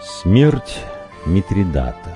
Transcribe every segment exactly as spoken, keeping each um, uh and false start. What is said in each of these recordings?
Смерть Митридата.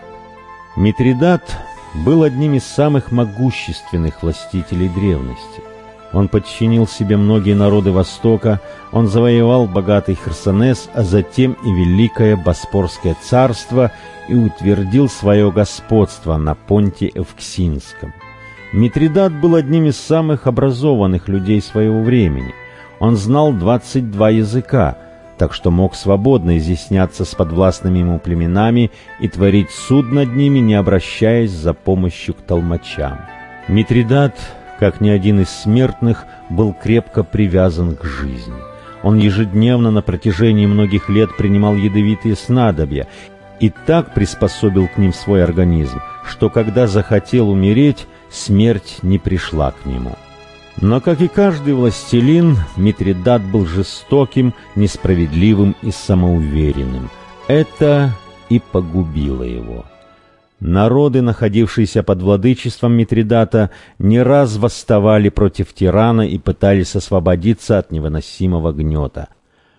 Митридат был одним из самых могущественных властителей древности. Он подчинил себе многие народы Востока, он завоевал богатый Херсонес, а затем и Великое Боспорское царство и утвердил свое господство на Понте Эвксинском. Митридат был одним из самых образованных людей своего времени. Он знал двадцать два языка, так что мог свободно изъясняться с подвластными ему племенами и творить суд над ними, не обращаясь за помощью к толмачам. Митридат, как ни один из смертных, был крепко привязан к жизни. Он ежедневно на протяжении многих лет принимал ядовитые снадобья и так приспособил к ним свой организм, что когда захотел умереть, смерть не пришла к нему. Но, как и каждый властелин, Митридат был жестоким, несправедливым и самоуверенным. Это и погубило его. Народы, находившиеся под владычеством Митридата, не раз восставали против тирана и пытались освободиться от невыносимого гнета.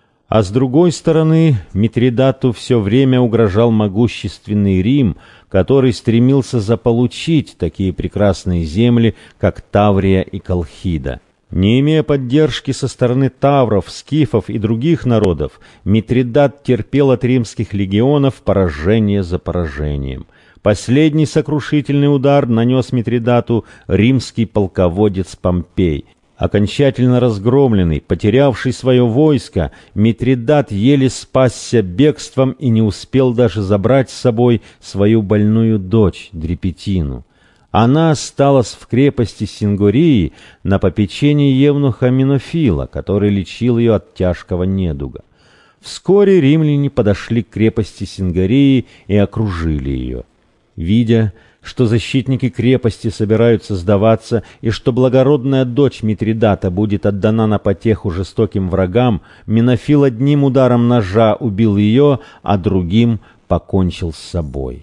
А с другой стороны, Митридату все время угрожал могущественный Рим, который стремился заполучить такие прекрасные земли, как Таврия и Колхида. Не имея поддержки со стороны тавров, скифов и других народов, Митридат терпел от римских легионов поражение за поражением. Последний сокрушительный удар нанес Митридату римский полководец Помпей. Окончательно разгромленный, потерявший свое войско, Митридат еле спасся бегством и не успел даже забрать с собой свою больную дочь Дрепетину. Она осталась в крепости Сингории на попечении евнуха Минофила, который лечил ее от тяжкого недуга. Вскоре римляне подошли к крепости Сингории и окружили ее. Видя, что защитники крепости собираются сдаваться и что благородная дочь Митридата будет отдана на потеху жестоким врагам, Минофил одним ударом ножа убил ее, а другим покончил с собой.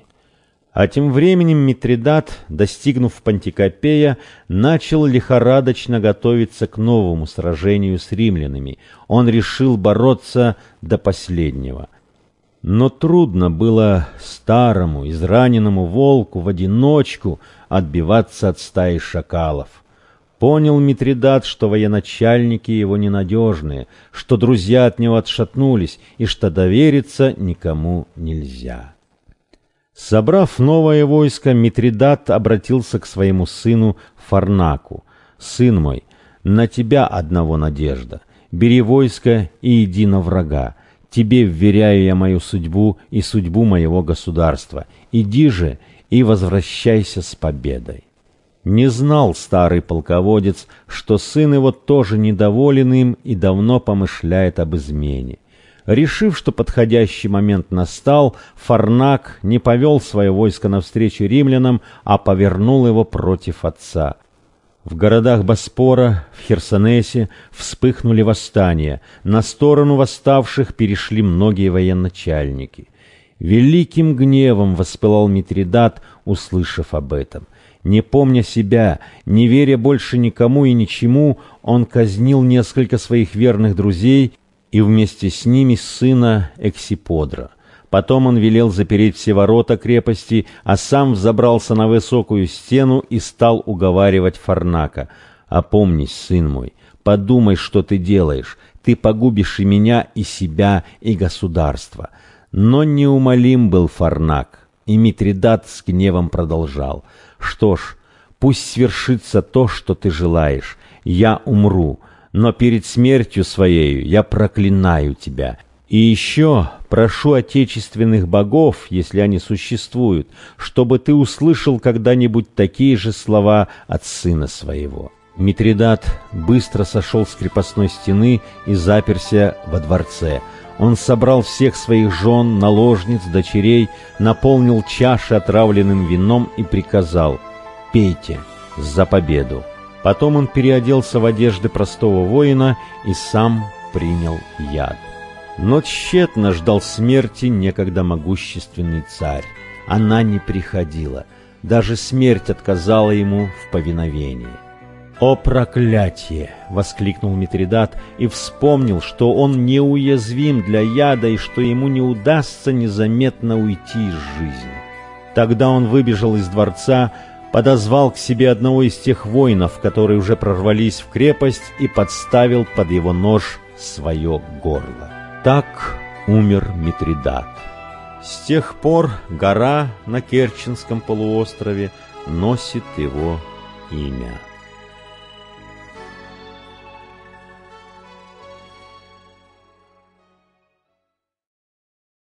А тем временем Митридат, достигнув Пантикопея, начал лихорадочно готовиться к новому сражению с римлянами. Он решил бороться до последнего. Но трудно было старому, израненному волку в одиночку отбиваться от стаи шакалов. Понял Митридат, что военачальники его ненадежные, что друзья от него отшатнулись и что довериться никому нельзя. Собрав новое войско, Митридат обратился к своему сыну Фарнаку. «Сын мой, на тебя одного надежда. Бери войско и иди на врага. Тебе вверяю я мою судьбу и судьбу моего государства. Иди же и возвращайся с победой». Не знал старый полководец, что сын его тоже недоволен им и давно помышляет об измене. Решив, что подходящий момент настал, Фарнак не повел свое войско навстречу римлянам, а повернул его против отца. В городах Боспора, в Херсонесе, вспыхнули восстания. На сторону восставших перешли многие военачальники. Великим гневом воспылал Митридат, услышав об этом. Не помня себя, не веря больше никому и ничему, он казнил несколько своих верных друзей и вместе с ними сына Эксиподра. Потом он велел запереть все ворота крепости, а сам взобрался на высокую стену и стал уговаривать Фарнака. «Опомнись, сын мой, подумай, что ты делаешь. Ты погубишь и меня, и себя, и государство». Но неумолим был Фарнак, и Митридат с гневом продолжал. «Что ж, пусть свершится то, что ты желаешь. Я умру, но перед смертью своею я проклинаю тебя». И еще прошу отечественных богов, если они существуют, чтобы ты услышал когда-нибудь такие же слова от сына своего». Митридат быстро сошел с крепостной стены и заперся во дворце. Он собрал всех своих жен, наложниц, дочерей, наполнил чаши отравленным вином и приказал: «Пейте за победу». Потом он переоделся в одежды простого воина и сам принял яд. Но тщетно ждал смерти некогда могущественный царь. Она не приходила. Даже смерть отказала ему в повиновении. «О проклятие!» — воскликнул Митридат и вспомнил, что он неуязвим для яда и что ему не удастся незаметно уйти из жизни. Тогда он выбежал из дворца, подозвал к себе одного из тех воинов, которые уже прорвались в крепость, и подставил под его нож свое горло. Так умер Митридат. С тех пор гора на Керченском полуострове носит его имя.